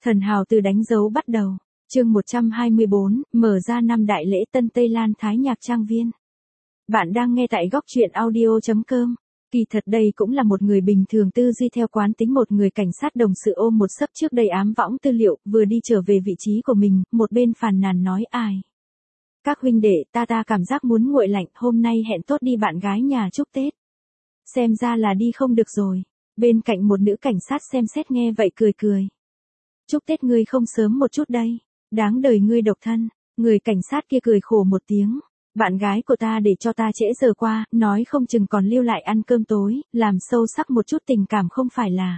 Thần hào từ đánh dấu bắt đầu. Chương 124, mở ra năm đại lễ Tân Tây Lan Thái Nhạc Trang Viên. Bạn đang nghe tại góc truyện audio.com. Kỳ thật đây cũng là một người bình thường tư duy theo quán tính, một người cảnh sát đồng sự ôm một sấp trước đây ám võng tư liệu, vừa đi trở về vị trí của mình, một bên phàn nàn nói ai. Các huynh đệ, ta cảm giác muốn nguội lạnh, hôm nay hẹn tốt đi bạn gái nhà chúc Tết. Xem ra là đi không được rồi. Bên cạnh một nữ cảnh sát xem xét nghe vậy cười. Chúc Tết ngươi không sớm một chút đây, đáng đời ngươi độc thân. Người cảnh sát kia cười khổ một tiếng. Bạn gái của ta để cho ta trễ giờ qua, nói không chừng còn lưu lại ăn cơm tối, làm sâu sắc một chút tình cảm không phải là.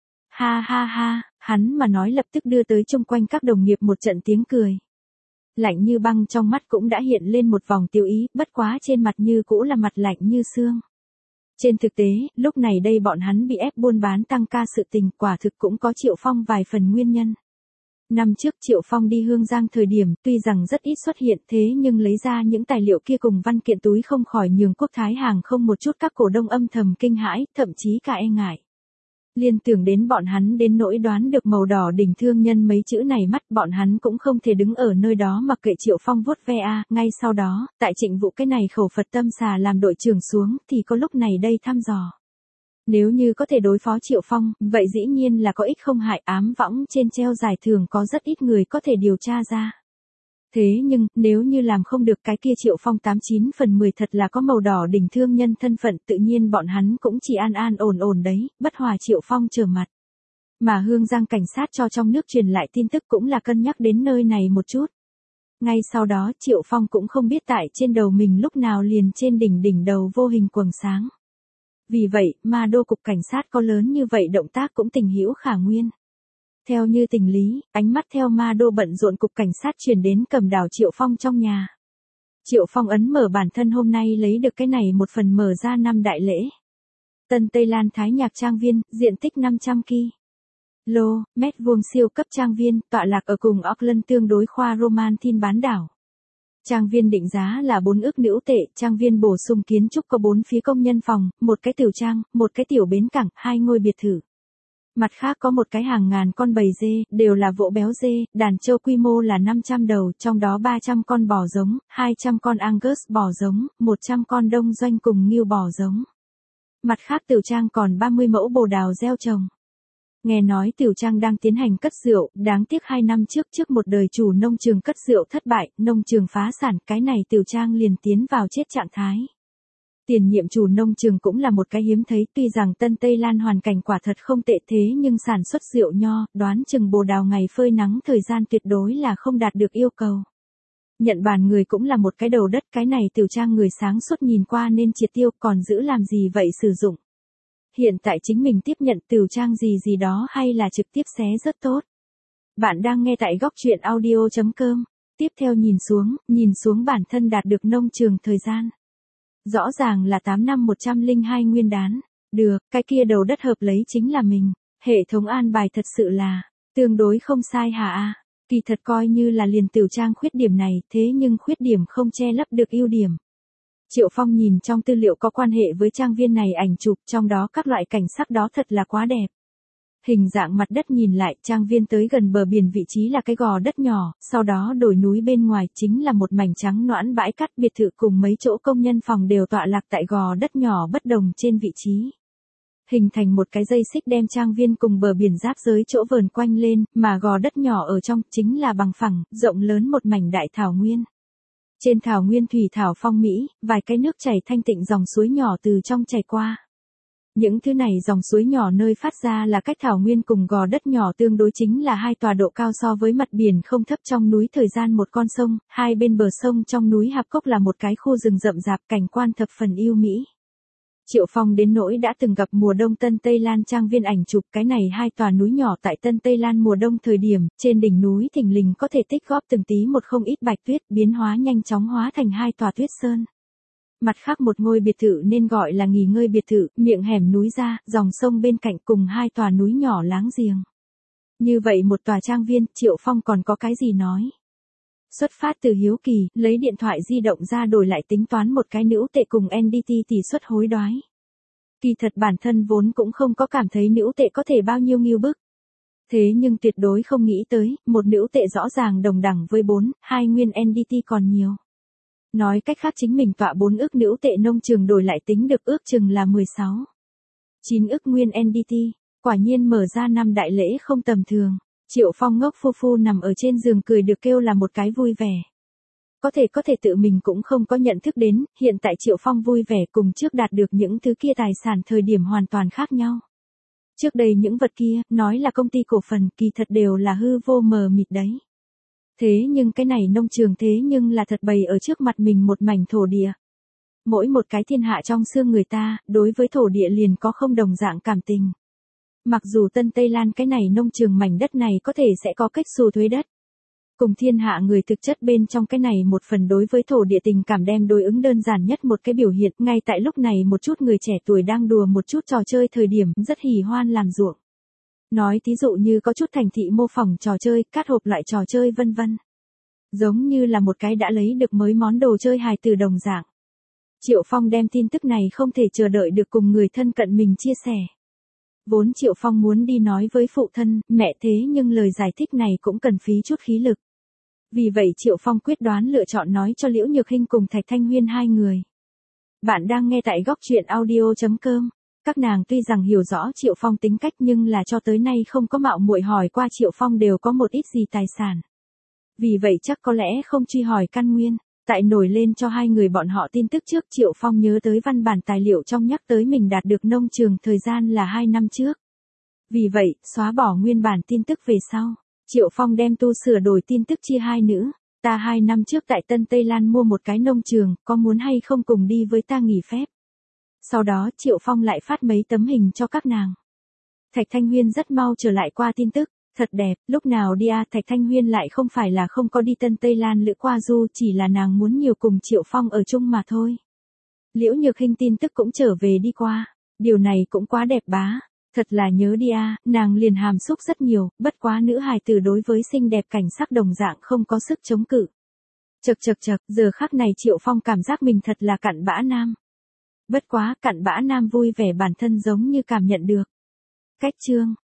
Ha, hắn mà nói lập tức đưa tới chung quanh các đồng nghiệp một trận tiếng cười. Lạnh như băng trong mắt cũng đã hiện lên một vòng tiêu ý, bất quá trên mặt như cũ là mặt lạnh như xương. Trên thực tế, lúc này đây bọn hắn bị ép buôn bán tăng ca sự tình, quả thực cũng có Triệu Phong vài phần nguyên nhân. Năm trước Triệu Phong đi Hương Giang thời điểm, tuy rằng rất ít xuất hiện thế nhưng lấy ra những tài liệu kia cùng văn kiện túi không khỏi nhường Quốc Thái Hàng không một chút các cổ đông âm thầm kinh hãi, thậm chí cả e ngại. Liên tưởng đến bọn hắn đến nỗi đoán được màu đỏ đỉnh thương nhân mấy chữ này mắt, bọn hắn cũng không thể đứng ở nơi đó mặc kệ Triệu Phong vuốt ve a. Ngay sau đó, tại Trịnh Vụ cái này khẩu Phật tâm xà làm đội trưởng xuống, thì có lúc này đây thăm dò. Nếu như có thể đối phó Triệu Phong, vậy dĩ nhiên là có ích không hại, ám võng trên treo giải thưởng có rất ít người có thể điều tra ra. Thế nhưng, nếu như làm không được cái kia Triệu Phong 89 phần 10 thật là có màu đỏ đỉnh thương nhân thân phận, tự nhiên bọn hắn cũng chỉ an ổn đấy, bất hòa Triệu Phong trở mặt. Mà Hương Giang cảnh sát cho trong nước truyền lại tin tức cũng là cân nhắc đến nơi này một chút. Ngay sau đó Triệu Phong cũng không biết tại trên đầu mình lúc nào liền trên đỉnh đầu vô hình quầng sáng. Vì vậy, Ma Đô cục cảnh sát có lớn như vậy động tác cũng tình hữu khả nguyên. Theo như tình lý, ánh mắt theo Ma Đô bận rộn cục cảnh sát truyền đến Cầm Đảo Triệu Phong trong nhà. Triệu Phong ấn mở bản thân hôm nay lấy được cái này một phần mở ra năm đại lễ. Tân Tây Lan Thái Nhạc Trang Viên, diện tích 500 mét vuông siêu cấp trang viên, tọa lạc ở cùng Auckland tương đối khoa Roman-Thin bán đảo. Trang viên định giá là 4 ức NY tệ, trang viên bổ sung kiến trúc có 4 phía công nhân phòng, một cái tiểu trang, một cái tiểu bến cảng, 2 ngôi biệt thự. Mặt khác có một cái hàng ngàn con bầy dê, đều là vỗ béo dê, đàn trâu quy mô là 500 đầu, trong đó 300 con bò giống, 200 con Angus bò giống, 100 con Đông Doanh cùng Ngưu bò giống. Mặt khác tiểu trang còn 30 mẫu bồ đào gieo trồng. Nghe nói tiểu trang đang tiến hành cất rượu, đáng tiếc 2 năm trước một đời chủ nông trường cất rượu thất bại, nông trường phá sản, cái này tiểu trang liền tiến vào chết trạng thái. Tiền nhiệm chủ nông trường cũng là một cái hiếm thấy, tuy rằng Tân Tây Lan hoàn cảnh quả thật không tệ thế nhưng sản xuất rượu nho, đoán chừng bồ đào ngày phơi nắng thời gian tuyệt đối là không đạt được yêu cầu. Nhận bàn người cũng là một cái đầu đất, cái này tiểu trang người sáng suốt nhìn qua nên triệt tiêu, còn giữ làm gì vậy sử dụng. Hiện tại chính mình tiếp nhận tiểu trang gì đó hay là trực tiếp xé rất tốt. Bạn đang nghe tại góc truyện audio.com. Tiếp theo nhìn xuống bản thân đạt được nông trường thời gian. Rõ ràng là 8 năm 102 nguyên đán. Được, cái kia đầu đất hợp lấy chính là mình. Hệ thống an bài thật sự là tương đối không sai hả a. Kỳ thật coi như là liền tiểu trang khuyết điểm này, thế nhưng khuyết điểm không che lấp được ưu điểm. Triệu Phong nhìn trong tư liệu có quan hệ với trang viên này ảnh chụp, trong đó các loại cảnh sắc đó thật là quá đẹp. Hình dạng mặt đất nhìn lại, trang viên tới gần bờ biển vị trí là cái gò đất nhỏ, sau đó đồi núi bên ngoài chính là một mảnh trắng nõn bãi cát, biệt thự cùng mấy chỗ công nhân phòng đều tọa lạc tại gò đất nhỏ bất đồng trên vị trí. Hình thành một cái dây xích đem trang viên cùng bờ biển giáp giới chỗ vờn quanh lên, mà gò đất nhỏ ở trong chính là bằng phẳng, rộng lớn một mảnh đại thảo nguyên. Trên thảo nguyên thủy thảo phong mỹ, vài cái nước chảy thanh tịnh dòng suối nhỏ từ trong chảy qua. Những thứ này dòng suối nhỏ nơi phát ra là cách thảo nguyên cùng gò đất nhỏ tương đối chính là hai tòa độ cao so với mặt biển không thấp trong núi thời gian một con sông, hai bên bờ sông trong núi hạp cốc là một cái khu rừng rậm rạp cảnh quan thập phần yêu mỹ. Triệu Phong đến nỗi đã từng gặp mùa đông Tân Tây Lan Trang Viên ảnh chụp cái này hai tòa núi nhỏ tại Tân Tây Lan mùa đông thời điểm, trên đỉnh núi thình lình có thể tích góp từng tí một không ít bạch tuyết, biến hóa nhanh chóng hóa thành hai tòa tuyết sơn. Mặt khác một ngôi biệt thự nên gọi là nghỉ ngơi biệt thự, miệng hẻm núi ra, dòng sông bên cạnh cùng hai tòa núi nhỏ láng giềng. Như vậy một tòa trang viên, Triệu Phong còn có cái gì nói? Xuất phát từ hiếu kỳ, lấy điện thoại di động ra đổi lại tính toán một cái NY tệ cùng NDT tỷ suất hối đoái. Kỳ thật bản thân vốn cũng không có cảm thấy NY tệ có thể bao nhiêu nghiêu bức. Thế nhưng tuyệt đối không nghĩ tới, một nữ tệ rõ ràng đồng đẳng với 2 nguyên NDT còn nhiều. Nói cách khác chính mình tọa 4 ức nữ tệ nông trường đổi lại tính được ước chừng là 9 ức nguyên NDT, quả nhiên mở ra năm đại lễ không tầm thường. Triệu Phong ngốc phu phu nằm ở trên giường cười được kêu là một cái vui vẻ. Có thể tự mình cũng không có nhận thức đến, hiện tại Triệu Phong vui vẻ cùng trước đạt được những thứ kia tài sản thời điểm hoàn toàn khác nhau. Trước đây những vật kia, nói là công ty cổ phần, kỳ thật đều là hư vô mờ mịt đấy. Thế nhưng cái này nông trường thế nhưng là thật bày ở trước mặt mình một mảnh thổ địa. Mỗi một cái thiên hạ trong xương người ta, đối với thổ địa liền có không đồng dạng cảm tình. Mặc dù Tân Tây Lan cái này nông trường mảnh đất này có thể sẽ có cách xù thuế đất. Cùng thiên hạ người thực chất bên trong cái này một phần đối với thổ địa tình cảm đem đối ứng đơn giản nhất một cái biểu hiện. Ngay tại lúc này một chút người trẻ tuổi đang đùa một chút trò chơi thời điểm rất hỉ hoan làm ruộng. Nói thí dụ như có chút thành thị mô phỏng trò chơi, cát hộp loại trò chơi vân vân. Giống như là một cái đã lấy được mới món đồ chơi hài từ đồng dạng. Triệu Phong đem tin tức này không thể chờ đợi được cùng người thân cận mình chia sẻ. Vốn Triệu Phong muốn đi nói với phụ thân, mẹ thế nhưng lời giải thích này cũng cần phí chút khí lực. Vì vậy Triệu Phong quyết đoán lựa chọn nói cho Liễu Nhược Hinh cùng Thạch Thanh Huyên hai người. Bạn đang nghe tại góc truyện audio.com. Các nàng tuy rằng hiểu rõ Triệu Phong tính cách nhưng là cho tới nay không có mạo muội hỏi qua Triệu Phong đều có một ít gì tài sản. Vì vậy chắc có lẽ không truy hỏi căn nguyên. Tại nổi lên cho hai người bọn họ tin tức trước Triệu Phong nhớ tới văn bản tài liệu trong nhắc tới mình đạt được nông trường thời gian là 2 năm trước. Vì vậy, xóa bỏ nguyên bản tin tức về sau. Triệu Phong đem tu sửa đổi tin tức chia hai nữ. Ta 2 năm trước tại Tân Tây Lan mua một cái nông trường, có muốn hay không cùng đi với ta nghỉ phép. Sau đó Triệu Phong lại phát mấy tấm hình cho các nàng. Thạch Thanh Huyên rất mau trở lại qua tin tức. Thật đẹp, lúc nào đi à, Thạch Thanh Huyên lại không phải là không có đi Tân Tây Lan lữ qua du, chỉ là nàng muốn nhiều cùng Triệu Phong ở chung mà thôi. Liễu Nhược Hinh tin tức cũng trở về đi qua, điều này cũng quá đẹp bá, thật là nhớ đi à, nàng liền hàm xúc rất nhiều, bất quá nữ hài tử đối với xinh đẹp cảnh sắc đồng dạng không có sức chống cự. Chậc, giờ khắc này Triệu Phong cảm giác mình thật là cặn bã nam. Bất quá, cặn bã nam vui vẻ bản thân giống như cảm nhận được. Cách chương